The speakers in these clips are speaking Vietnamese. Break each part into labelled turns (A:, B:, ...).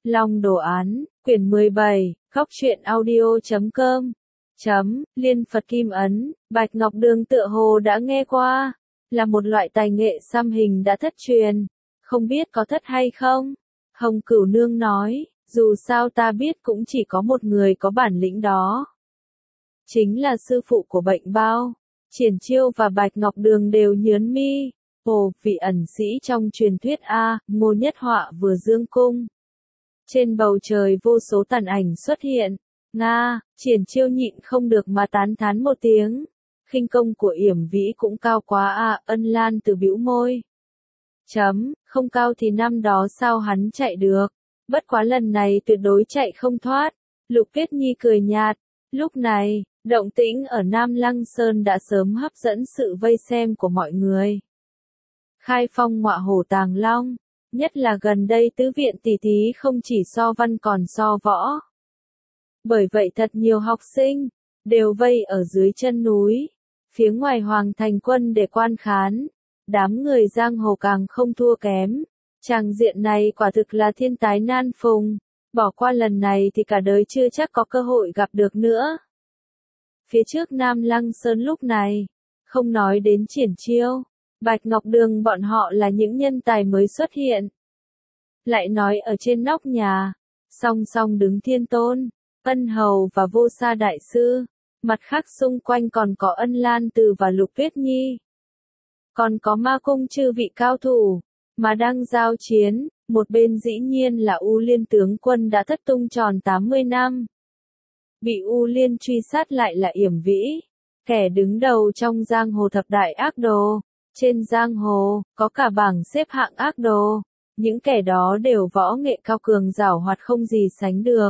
A: Long đồ án, quyển 17, Góc truyện audio.com. Liên Phật Kim Ấn, Bạch Ngọc Đường tựa hồ đã nghe qua, là một loại tài nghệ xăm hình đã thất truyền, không biết có thất hay không? Hồng Cửu Nương nói, dù sao ta biết cũng chỉ có một người có bản lĩnh đó. Chính là sư phụ của Bệnh Bao. Triển Chiêu và Bạch Ngọc Đường đều nhớn mi. Ồ, vị ẩn sĩ trong truyền thuyết A, Ngô Nhất Họa vừa dương cung. Trên bầu trời vô số tàn ảnh xuất hiện. Nga, Triển Chiêu nhịn không được mà tán thán một tiếng. Khinh công của Yểm Vĩ cũng cao quá à, Ân Lan từ bĩu môi. Không cao thì năm đó sao hắn chạy được. Bất quá lần này tuyệt đối chạy không thoát. Lục Tuyết Nhi cười nhạt. Lúc này, động tĩnh ở Nam Lăng Sơn đã sớm hấp dẫn sự vây xem của mọi người. Khai phong ngọa hổ tàng long, nhất là gần đây tứ viện tỷ thí không chỉ so văn còn so võ. Bởi vậy thật nhiều học sinh, đều vây ở dưới chân núi, phía ngoài Hoàng Thành Quân để quan khán. Đám người giang hồ càng không thua kém. Tràng diện này quả thực là thiên tái nan phùng. Bỏ qua lần này thì cả đời chưa chắc có cơ hội gặp được nữa. Phía trước Nam Lăng Sơn lúc này, không nói đến Triển Chiêu, Bạch Ngọc Đường bọn họ là những nhân tài mới xuất hiện. Lại nói ở trên nóc nhà, song song đứng Thiên Tôn, Ân Hầu và Vô Sa Đại Sư, mặt khác xung quanh còn có Ân Lan Từ và Lục Tuyết Nhi. Còn có Ma Cung chư vị cao thủ, mà đang giao chiến, một bên dĩ nhiên là U Liên tướng quân đã thất tung tròn 80 năm. Bị U Liên truy sát lại là Yểm Vĩ, kẻ đứng đầu trong giang hồ thập đại ác đồ. Trên giang hồ, có cả bảng xếp hạng ác đồ, những kẻ đó đều võ nghệ cao cường giảo hoạt không gì sánh được.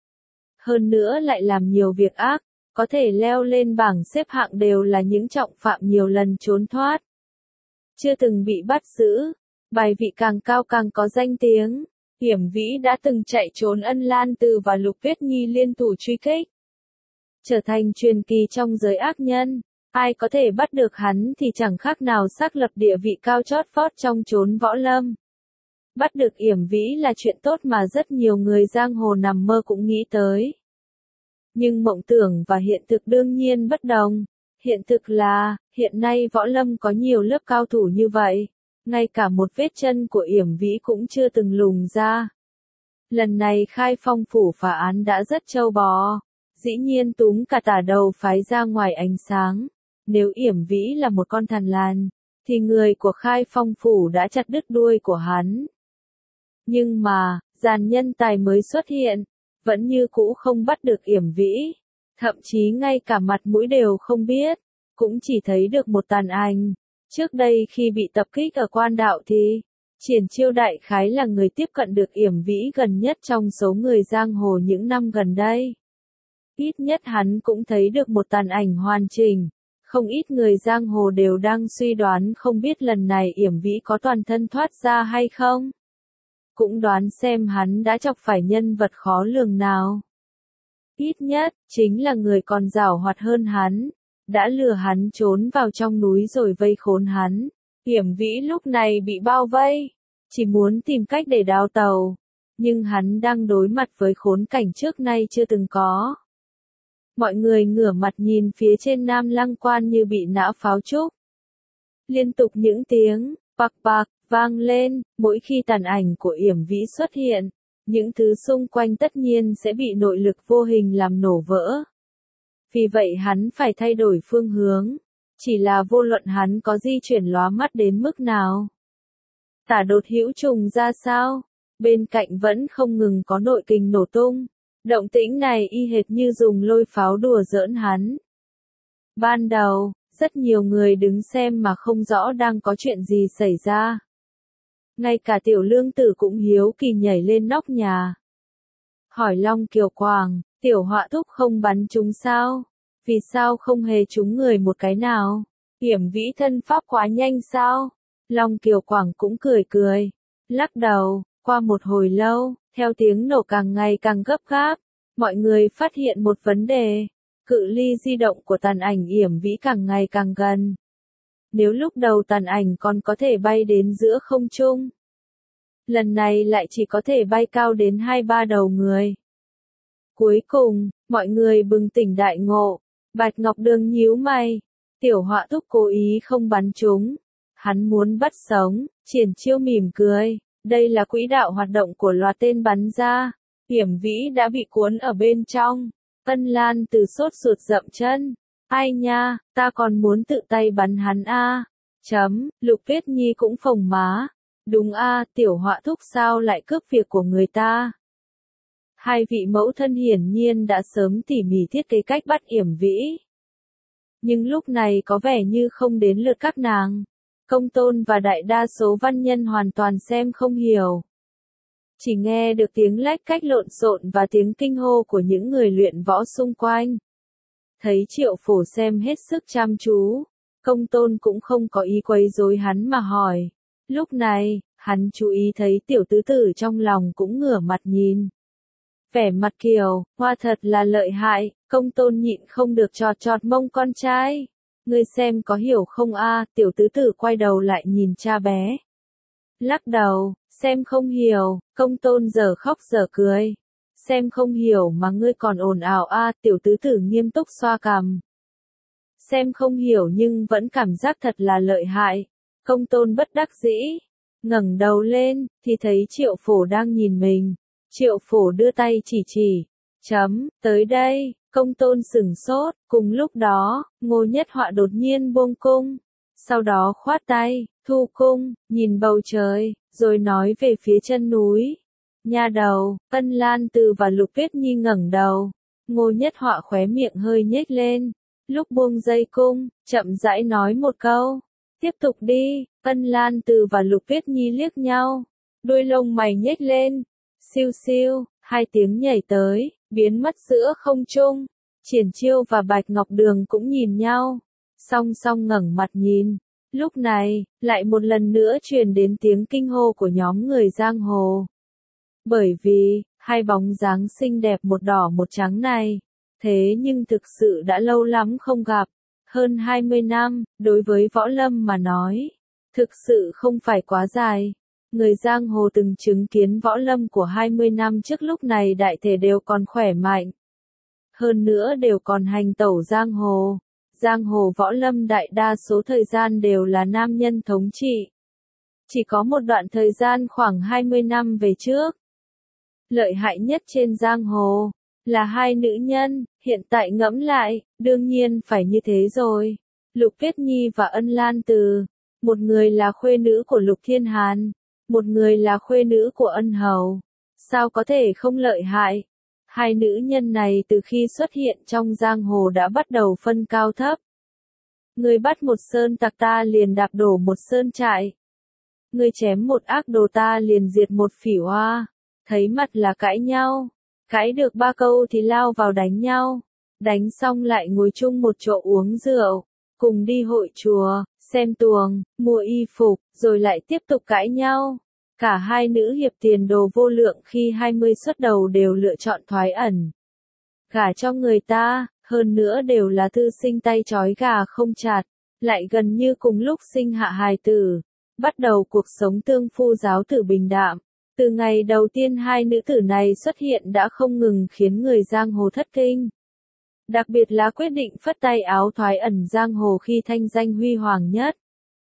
A: Hơn nữa lại làm nhiều việc ác, có thể leo lên bảng xếp hạng đều là những trọng phạm nhiều lần trốn thoát. Chưa từng bị bắt giữ, bài vị càng cao càng có danh tiếng. Yểm Vĩ đã từng chạy trốn Ân Lan Từ và Lục Tuyết Nhi liên thủ truy kích, trở thành truyền kỳ trong giới ác nhân. Ai có thể bắt được hắn thì chẳng khác nào xác lập địa vị cao chót vót trong chốn võ lâm. Bắt được Yểm Vĩ là chuyện tốt mà rất nhiều người giang hồ nằm mơ cũng nghĩ tới. Nhưng mộng tưởng và hiện thực đương nhiên bất đồng. Hiện thực là, hiện nay võ lâm có nhiều lớp cao thủ như vậy. Ngay cả một vết chân của Yểm Vĩ cũng chưa từng lùng ra. Lần này Khai Phong phủ phá án đã rất trâu bò. Dĩ nhiên túm cả tả đầu phái ra ngoài ánh sáng. Nếu Yểm Vĩ là một con thằn lằn, thì người của Khai Phong phủ đã chặt đứt đuôi của hắn. Nhưng mà, dàn nhân tài mới xuất hiện, vẫn như cũ không bắt được Yểm Vĩ. Thậm chí ngay cả mặt mũi đều không biết, cũng chỉ thấy được một tàn ảnh. Trước đây khi bị tập kích ở Quan Đạo thì, Triển Chiêu đại khái là người tiếp cận được Yểm Vĩ gần nhất trong số người giang hồ những năm gần đây. Ít nhất hắn cũng thấy được một tàn ảnh hoàn chỉnh. Không ít người giang hồ đều đang suy đoán không biết lần này Yểm Vĩ có toàn thân thoát ra hay không. Cũng đoán xem hắn đã chọc phải nhân vật khó lường nào. Ít nhất, chính là người còn giảo hoạt hơn hắn. Đã lừa hắn trốn vào trong núi rồi vây khốn hắn. Yểm Vĩ lúc này bị bao vây. Chỉ muốn tìm cách để đào tàu. Nhưng hắn đang đối mặt với khốn cảnh trước nay chưa từng có. Mọi người ngửa mặt nhìn phía trên Nam Lăng Quan như bị nã pháo trúc. Liên tục những tiếng bạc bạc vang lên, mỗi khi tàn ảnh của Yểm Vĩ xuất hiện, những thứ xung quanh tất nhiên sẽ bị nội lực vô hình làm nổ vỡ. Vì vậy hắn phải thay đổi phương hướng, chỉ là vô luận hắn có di chuyển lóa mắt đến mức nào. Tả đột hữu trùng ra sao, bên cạnh vẫn không ngừng có nội kình nổ tung. Động tĩnh này y hệt như dùng lôi pháo đùa giỡn hắn. Ban đầu, rất nhiều người đứng xem mà không rõ đang có chuyện gì xảy ra. Ngay cả Tiểu Lương Tử cũng hiếu kỳ nhảy lên nóc nhà. Hỏi Long Kiều Quảng, Tiểu Họa Thúc không bắn chúng sao? Vì sao không hề trúng người một cái nào? Yểm Vĩ thân pháp quá nhanh sao? Long Kiều Quảng cũng cười cười. Lắc đầu, qua một hồi lâu, theo tiếng nổ càng ngày càng gấp gáp, mọi người phát hiện một vấn đề. Cự ly di động của tàn ảnh Yểm Vĩ càng ngày càng gần. Nếu lúc đầu tàn ảnh còn có thể bay đến giữa không trung, lần này lại chỉ có thể bay cao đến 2-3 đầu người. Cuối cùng, mọi người bừng tỉnh đại ngộ, Bạch Ngọc Đường nhíu mày, Tiểu Họa Thúc cố ý không bắn chúng, hắn muốn bắt sống, Triển Chiêu mỉm cười, đây là quỹ đạo hoạt động của loạt tên bắn ra, Hiểm Vĩ đã bị cuốn ở bên trong, Ân Lan Từ sốt ruột dậm chân, ai nha, ta còn muốn tự tay bắn hắn a. Lục Tuyết Nhi cũng phồng má, đúng a, Tiểu Họa Thúc sao lại cướp việc của người ta. Hai vị mẫu thân hiển nhiên đã sớm tỉ mỉ thiết kế cách bắt Yểm Vĩ. Nhưng lúc này có vẻ như không đến lượt các nàng. Công tôn và đại đa số văn nhân hoàn toàn xem không hiểu. Chỉ nghe được tiếng lách cách lộn xộn và tiếng kinh hô của những người luyện võ xung quanh. Thấy Triệu Phổ xem hết sức chăm chú, công tôn cũng không có ý quấy rối hắn mà hỏi. Lúc này, hắn chú ý thấy tiểu tứ tử trong lòng cũng ngửa mặt nhìn. Vẻ mặt Kiều, Hoa thật là lợi hại, công tôn nhịn không được chọt chọt mông con trai. Ngươi xem có hiểu không a? Tiểu tứ tử quay đầu lại nhìn cha bé. Lắc đầu, xem không hiểu, công tôn giờ khóc giờ cười. Xem không hiểu mà ngươi còn ồn ào a? Tiểu tứ tử nghiêm túc xoa cằm. Xem không hiểu nhưng vẫn cảm giác thật là lợi hại. Công tôn bất đắc dĩ, ngẩng đầu lên, thì thấy Triệu Phổ đang nhìn mình. Triệu Phổ đưa tay chỉ, tới đây, công tôn sửng sốt, cùng lúc đó, Ngô Nhất Họa đột nhiên buông cung, sau đó khoát tay, thu cung, nhìn bầu trời, rồi nói về phía chân núi. Nha đầu, Ân Lan Từ và Lục Tuyết Nhi ngẩng đầu, Ngô Nhất Họa khóe miệng hơi nhếch lên, lúc buông dây cung, chậm rãi nói một câu, tiếp tục đi. Ân Lan Từ và Lục Tuyết Nhi liếc nhau, đuôi lông mày nhếch lên. Siêu siêu, hai tiếng nhảy tới, biến mất giữa không trung. Triển Chiêu và Bạch Ngọc Đường cũng nhìn nhau, song song ngẩng mặt nhìn. Lúc này, lại một lần nữa truyền đến tiếng kinh hô của nhóm người giang hồ. Bởi vì, hai bóng dáng xinh đẹp một đỏ một trắng này, thế nhưng thực sự đã lâu lắm không gặp. Hơn 20 năm, đối với võ lâm mà nói, thực sự không phải quá dài. Người giang hồ từng chứng kiến võ lâm của 20 năm trước lúc này đại thể đều còn khỏe mạnh. Hơn nữa đều còn hành tẩu giang hồ. Giang hồ võ lâm đại đa số thời gian đều là nam nhân thống trị. Chỉ có một đoạn thời gian khoảng 20 năm về trước. Lợi hại nhất trên giang hồ, là hai nữ nhân, hiện tại ngẫm lại, đương nhiên phải như thế rồi. Lục Tuyết Nhi và Ân Lan Từ, một người là khuê nữ của Lục Thiên Hàn. Một người là khuê nữ của Ân Hầu. Sao có thể không lợi hại? Hai nữ nhân này từ khi xuất hiện trong giang hồ đã bắt đầu phân cao thấp. Người bắt một sơn tặc ta liền đạp đổ một sơn trại. Người chém một ác đồ ta liền diệt một phỉ hoa. Thấy mặt là cãi nhau. Cãi được 3 câu thì lao vào đánh nhau. Đánh xong lại ngồi chung một chỗ uống rượu. Cùng đi hội chùa, xem tuồng, mua y phục, rồi lại tiếp tục cãi nhau. Cả hai nữ hiệp tiền đồ vô lượng khi 20 xuất đầu đều lựa chọn thoái ẩn. Gả cho người ta, hơn nữa đều là thư sinh tay trói gà không chặt, lại gần như cùng lúc sinh hạ hài tử. Bắt đầu cuộc sống tương phu giáo tử bình đạm. Từ ngày đầu tiên hai nữ tử này xuất hiện đã không ngừng khiến người giang hồ thất kinh. Đặc biệt là quyết định phất tay áo thoái ẩn giang hồ khi thanh danh huy hoàng nhất.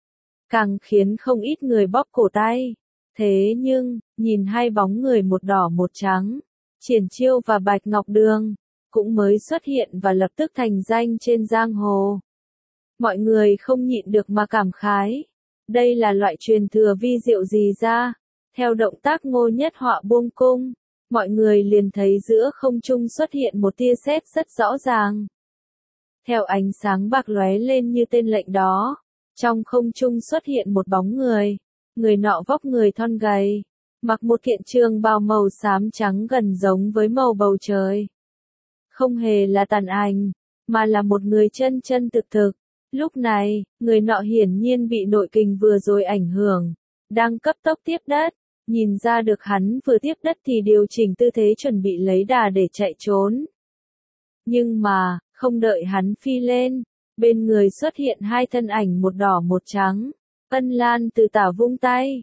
A: Càng khiến không ít người bóp cổ tay. Thế nhưng, nhìn hai bóng người một đỏ một trắng, Triển Chiêu và Bạch Ngọc Đường, cũng mới xuất hiện và lập tức thành danh trên giang hồ. Mọi người không nhịn được mà cảm khái. Đây là loại truyền thừa vi diệu gì ra? Theo động tác Ngô Nhất Họa buông cung, mọi người liền thấy giữa không trung xuất hiện một tia sét rất rõ ràng. Theo ánh sáng bạc lóe lên như tên lệnh đó, trong không trung xuất hiện một bóng người. Người nọ vóc người thon gầy, mặc một kiện trường bào màu xám trắng gần giống với màu bầu trời. Không hề là tàn ảnh, mà là một người chân chân thực thực. Lúc này, người nọ hiển nhiên bị nội kình vừa rồi ảnh hưởng, đang cấp tốc tiếp đất. Nhìn ra được hắn vừa tiếp đất thì điều chỉnh tư thế chuẩn bị lấy đà để chạy trốn. Nhưng mà, không đợi hắn phi lên, bên người xuất hiện hai thân ảnh một đỏ một trắng. Ân Lan Từ tả vung tay.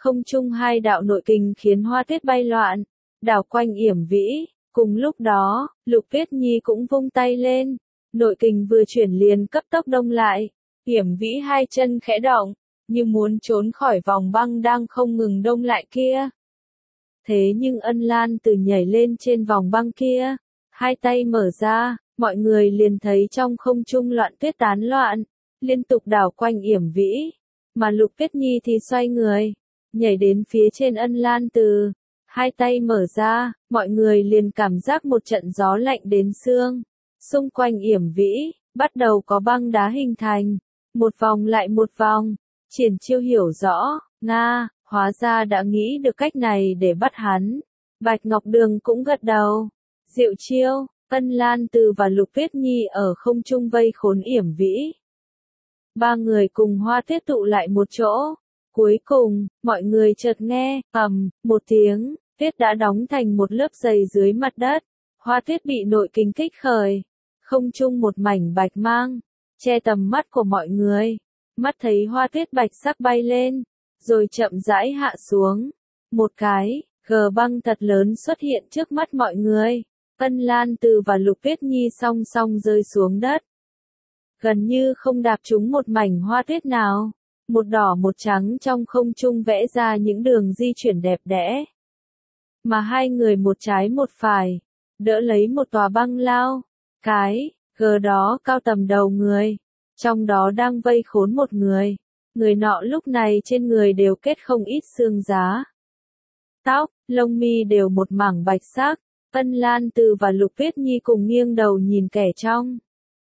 A: không trung hai đạo nội kình khiến hoa tuyết bay loạn, đảo quanh Yểm Vĩ. Cùng lúc đó, Lục Tuyết Nhi cũng vung tay lên, nội kình vừa chuyển liền cấp tốc đông lại. Yểm Vĩ hai chân khẽ động, như muốn trốn khỏi vòng băng đang không ngừng đông lại kia. Thế nhưng Ân Lan Từ nhảy lên trên vòng băng kia, hai tay mở ra, mọi người liền thấy trong không trung loạn tuyết tán loạn, liên tục đảo quanh Yểm Vĩ, mà Lục Tuyết Nhi thì xoay người, nhảy đến phía trên Ân Lan Từ, hai tay mở ra, mọi người liền cảm giác một trận gió lạnh đến xương, xung quanh Yểm Vĩ, bắt đầu có băng đá hình thành, một vòng lại một vòng. Triển Chiêu hiểu rõ, Nga, hóa ra đã nghĩ được cách này để bắt hắn. Bạch Ngọc Đường cũng gật đầu. Diệu chiêu, Ân Lan Từ và Lục Tuyết Nhi ở không trung vây khốn Yểm Vĩ. Ba người cùng hoa tuyết tụ lại một chỗ. Cuối cùng, mọi người chợt nghe, ầm, một tiếng, tuyết đã đóng thành một lớp dày dưới mặt đất. Hoa tuyết bị nội kình kích khởi. Không trung một mảnh bạch mang, che tầm mắt của mọi người. Mắt thấy hoa tuyết bạch sắc bay lên, rồi chậm rãi hạ xuống. Một cái, gờ băng thật lớn xuất hiện trước mắt mọi người. Ân Lan Từ và Lục Tuyết Nhi song song rơi xuống đất. Gần như không đạp trúng một mảnh hoa tuyết nào. Một đỏ một trắng trong không trung vẽ ra những đường di chuyển đẹp đẽ. Mà hai người một trái một phải, đỡ lấy một tòa băng lao. Cái, gờ đó cao tầm đầu người. Trong đó đang vây khốn một người. Người nọ lúc này trên người đều kết không ít xương giá. Tóc, lông mi đều một mảng bạch sắc. Ân Lan Từ và Lục Tuyết Nhi cùng nghiêng đầu nhìn kẻ trong.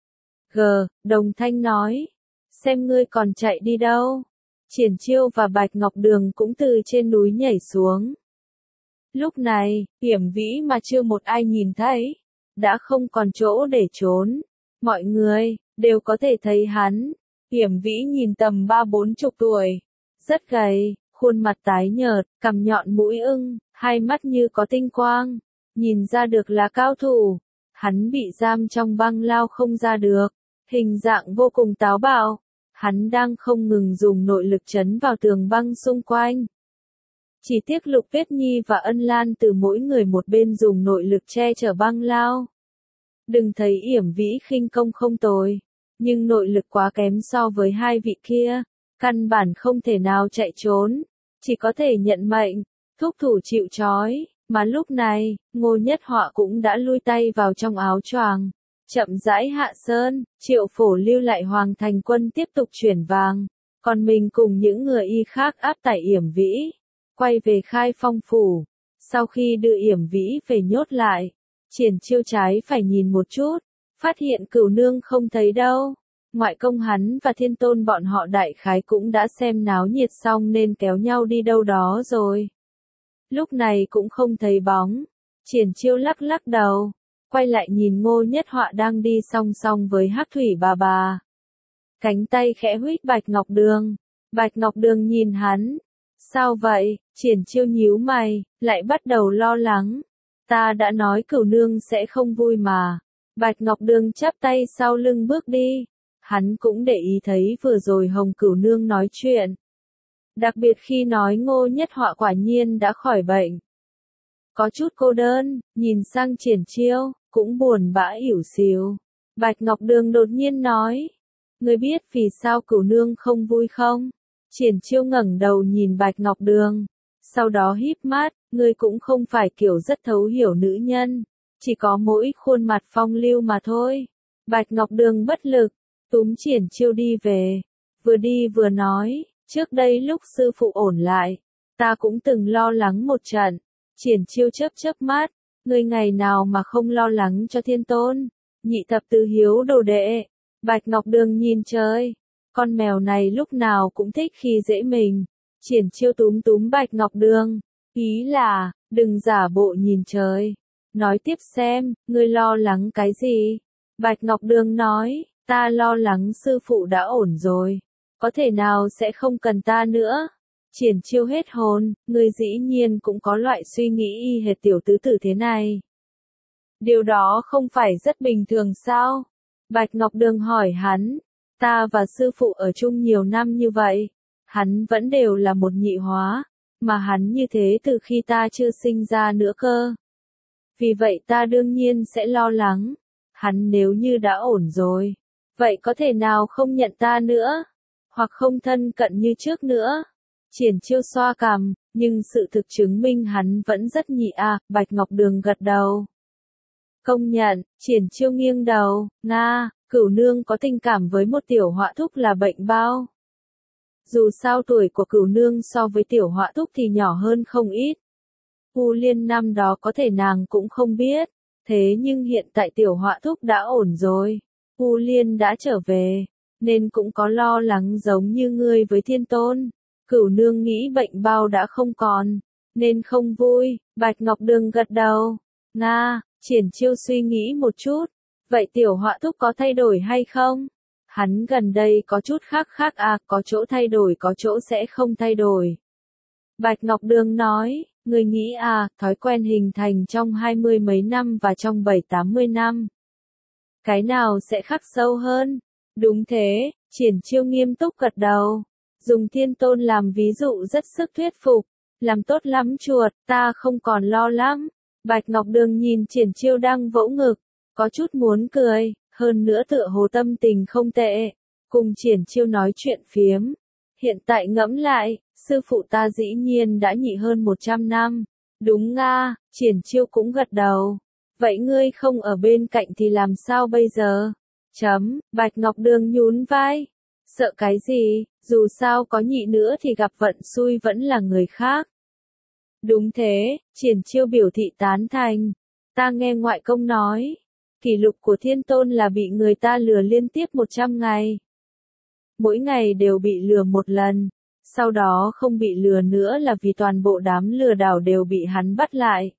A: Đồng thanh nói. Xem ngươi còn chạy đi đâu. Triển Chiêu và Bạch Ngọc Đường cũng từ trên núi nhảy xuống. Lúc này, Yểm Vĩ mà chưa một ai nhìn thấy. Đã không còn chỗ để trốn. Mọi người đều có thể thấy hắn. Yểm Vĩ nhìn tầm 30-40 tuổi. Rất gầy, khuôn mặt tái nhợt, cằm nhọn mũi ưng, hai mắt như có tinh quang. Nhìn ra được là cao thủ. Hắn bị giam trong băng lao không ra được. Hình dạng vô cùng táo bạo. Hắn đang không ngừng dùng nội lực chấn vào tường băng xung quanh. Chỉ tiếc Lục Tuyết Nhi và Ân Lan Từ mỗi người một bên dùng nội lực che chở băng lao. Đừng thấy Yểm Vĩ khinh công không tồi, nhưng nội lực quá kém so với hai vị kia, căn bản không thể nào chạy trốn, chỉ có thể nhận mệnh, thúc thủ chịu trói, mà lúc này, Ngô Nhất Họa cũng đã lui tay vào trong áo choàng, chậm rãi hạ sơn, Triệu Phổ lưu lại Hoàng Thành Quân tiếp tục chuyển vàng, còn mình cùng những người y khác áp tải Yểm Vĩ, quay về Khai Phong phủ. Sau khi đưa Yểm Vĩ về nhốt lại, Triển Chiêu trái phải nhìn một chút, phát hiện Cửu Nương không thấy đâu. Ngoại công hắn và Thiên Tôn bọn họ đại khái cũng đã xem náo nhiệt xong nên kéo nhau đi đâu đó rồi. Lúc này cũng không thấy bóng. Triển Chiêu lắc lắc đầu, quay lại nhìn Ngô Nhất Họa đang đi song song với Hắc Thủy bà. Cánh tay khẽ huých Bạch Ngọc Đường. Bạch Ngọc Đường nhìn hắn. Sao vậy? Triển Chiêu nhíu mày, lại bắt đầu lo lắng. Ta đã nói Cửu Nương sẽ không vui mà. Bạch Ngọc Đường chắp tay sau lưng bước đi. Hắn cũng để ý thấy vừa rồi Hồng Cửu Nương nói chuyện. Đặc biệt khi nói Ngô Nhất Họa quả nhiên đã khỏi bệnh. Có chút cô đơn, nhìn sang Triển Chiêu, cũng buồn bã ỉu xìu. Bạch Ngọc Đường đột nhiên nói. Ngươi biết vì sao Cửu Nương không vui không? Triển Chiêu ngẩng đầu nhìn Bạch Ngọc Đường. Sau đó híp mắt, ngươi cũng không phải kiểu rất thấu hiểu nữ nhân. Chỉ có mỗi khuôn mặt phong lưu mà thôi. Bạch Ngọc Đường bất lực, túm Triển Chiêu đi về. Vừa đi vừa nói, trước đây lúc sư phụ ổn lại, ta cũng từng lo lắng một trận. Triển Chiêu chớp chớp mắt, ngươi ngày nào mà không lo lắng cho Thiên Tôn. Nhị thập tứ hiếu đồ đệ. Bạch Ngọc Đường nhìn trời. Con mèo này lúc nào cũng thích khi dễ mình. Triển Chiêu túm túm Bạch Ngọc Đường. Ý là, đừng giả bộ nhìn trời. Nói tiếp xem, ngươi lo lắng cái gì? Bạch Ngọc Đường nói, ta lo lắng sư phụ đã ổn rồi. Có thể nào sẽ không cần ta nữa? Triển Chiêu hết hồn, ngươi dĩ nhiên cũng có loại suy nghĩ y hệt tiểu tứ tử thế này. Điều đó không phải rất bình thường sao? Bạch Ngọc Đường hỏi hắn, ta và sư phụ ở chung nhiều năm như vậy, hắn vẫn đều là một nhị hóa, mà hắn như thế từ khi ta chưa sinh ra nữa cơ. Vì vậy ta đương nhiên sẽ lo lắng. Hắn nếu như đã ổn rồi, vậy có thể nào không nhận ta nữa, hoặc không thân cận như trước nữa. Triển Chiêu xoa cằm, nhưng sự thực chứng minh hắn vẫn rất nhị à, Bạch Ngọc Đường gật đầu. Công nhận, Triển Chiêu nghiêng đầu, Nga, Cửu nương có tình cảm với một tiểu họa thúc là bệnh bao. Dù sao tuổi của Cửu nương so với tiểu họa thúc thì nhỏ hơn không ít. U Liên năm đó có thể nàng cũng không biết, thế nhưng hiện tại tiểu họa thúc đã ổn rồi. U Liên đã trở về, nên cũng có lo lắng giống như ngươi với Thiên Tôn. Cửu nương nghĩ bệnh bao đã không còn, nên không vui. Bạch Ngọc Đường gật đầu. Nga, Triển Chiêu suy nghĩ một chút. Vậy tiểu họa thúc có thay đổi hay không? Hắn gần đây có chút khác à, có chỗ thay đổi có chỗ sẽ không thay đổi. Bạch Ngọc Đường nói, người nghĩ à, thói quen hình thành trong 20 mấy năm và trong 7-80 năm. Cái nào sẽ khắc sâu hơn? Đúng thế, Triển Chiêu nghiêm túc gật đầu. Dùng Thiên Tôn làm ví dụ rất sức thuyết phục. Làm tốt lắm chuột, ta không còn lo lắm. Bạch Ngọc Đường nhìn Triển Chiêu đang vỗ ngực, có chút muốn cười, hơn nữa tựa hồ tâm tình không tệ. Cùng Triển Chiêu nói chuyện phiếm. Hiện tại ngẫm lại, sư phụ ta dĩ nhiên đã nhị hơn 100 năm. Đúng nga, Triển Chiêu cũng gật đầu. Vậy ngươi không ở bên cạnh thì làm sao bây giờ? Bạch Ngọc Đường nhún vai. Sợ cái gì, dù sao có nhị nữa thì gặp vận xui vẫn là người khác. Đúng thế, Triển Chiêu biểu thị tán thành. Ta nghe ngoại công nói, kỷ lục của Thiên Tôn là bị người ta lừa liên tiếp 100 ngày. Mỗi ngày đều bị lừa một lần, sau đó không bị lừa nữa là vì toàn bộ đám lừa đảo đều bị hắn bắt lại.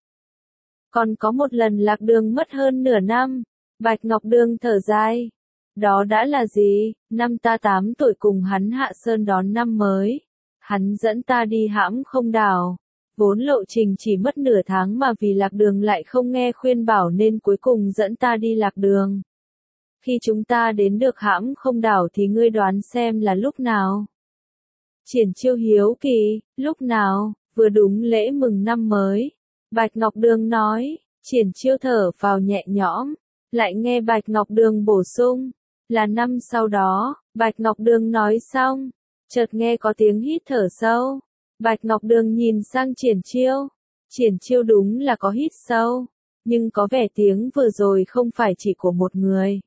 A: Còn có một lần lạc đường mất hơn nửa năm, Bạch Ngọc Đường thở dài. Đó đã là gì? Năm ta 8 tuổi cùng hắn hạ sơn đón năm mới. Hắn dẫn ta đi hãm không đảo. Vốn lộ trình chỉ mất nửa tháng mà vì lạc đường lại không nghe khuyên bảo nên cuối cùng dẫn ta đi lạc đường. Khi chúng ta đến được hãm không đảo thì ngươi đoán xem là lúc nào? Triển Chiêu hiếu kỳ, lúc nào? Vừa đúng lễ mừng năm mới. Bạch Ngọc Đường nói, Triển Chiêu thở vào nhẹ nhõm, lại nghe Bạch Ngọc Đường bổ sung, là năm sau đó. Bạch Ngọc Đường nói xong, chợt nghe có tiếng hít thở sâu. Bạch Ngọc Đường nhìn sang Triển Chiêu. Triển Chiêu đúng là có hít sâu, nhưng có vẻ tiếng vừa rồi không phải chỉ của một người.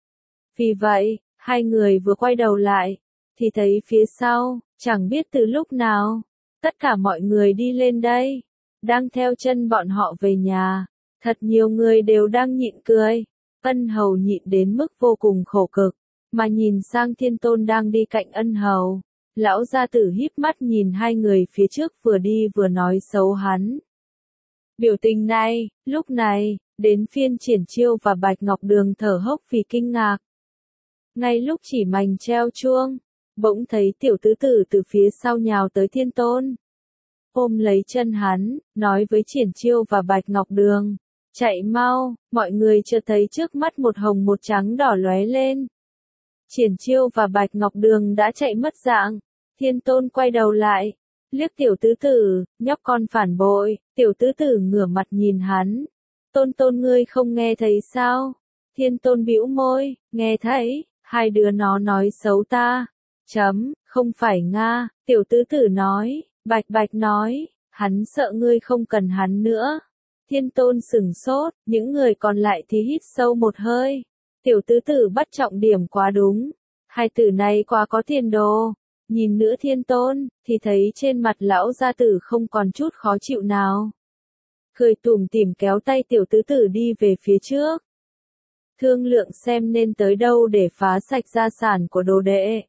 A: Vì vậy, hai người vừa quay đầu lại, thì thấy phía sau, chẳng biết từ lúc nào, tất cả mọi người đi lên đây, đang theo chân bọn họ về nhà. Thật nhiều người đều đang nhịn cười. Ân Hầu nhịn đến mức vô cùng khổ cực, mà nhìn sang Thiên Tôn đang đi cạnh Ân Hầu. Lão gia tử híp mắt nhìn hai người phía trước vừa đi vừa nói xấu hắn. Biểu tình này, lúc này, đến phiên Triển Chiêu và Bạch Ngọc Đường thở hốc vì kinh ngạc. Ngay lúc chỉ mành treo chuông, bỗng thấy tiểu tứ tử từ phía sau nhào tới Thiên Tôn. Ôm lấy chân hắn, nói với Triển Chiêu và Bạch Ngọc Đường. Chạy mau, mọi người chợt thấy trước mắt một hồng một trắng đỏ lóe lên. Triển Chiêu và Bạch Ngọc Đường đã chạy mất dạng. Thiên Tôn quay đầu lại, liếc tiểu tứ tử, nhóc con phản bội. Tiểu tứ tử ngửa mặt nhìn hắn. Tôn ngươi không nghe thấy sao? Thiên Tôn bĩu môi, nghe thấy, hai đứa nó nói xấu ta. Không phải nga, tiểu tứ tử nói. Bạch nói, hắn sợ ngươi không cần hắn nữa. Thiên Tôn sửng sốt, những người còn lại thì hít sâu một hơi. Tiểu tứ tử bắt trọng điểm quá đúng. Hai tử này quá có tiền đồ. Nhìn nữa Thiên Tôn, thì thấy trên mặt lão gia tử không còn chút khó chịu nào. Cười tủm tỉm kéo tay tiểu tứ tử đi về phía trước. Thương lượng xem nên tới đâu để phá sạch gia sản của đồ đệ.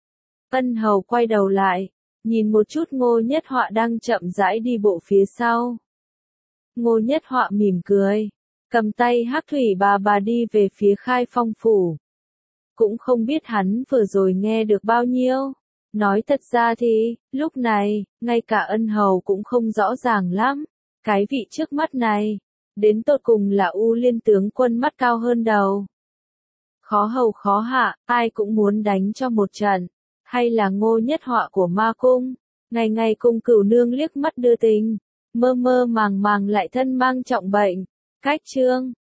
A: Ân Hầu quay đầu lại, nhìn một chút Ngô Nhất Họa đang chậm rãi đi bộ phía sau. Ngô Nhất Họa mỉm cười, cầm tay Hắc Thủy bà đi về phía Khai Phong phủ. Cũng không biết hắn vừa rồi nghe được bao nhiêu. Nói thật ra thì, lúc này, ngay cả Ân Hầu cũng không rõ ràng lắm. Cái vị trước mắt này, đến tột cùng là U Liên tướng quân mắt cao hơn đầu. Khó hầu khó hạ, ai cũng muốn đánh cho một trận. Hay là Ngô Nhất Họa của Ma Cung. ngày ngày cùng Cửu nương liếc mắt đưa tình, mơ mơ màng màng lại thân mang trọng bệnh. Cách chương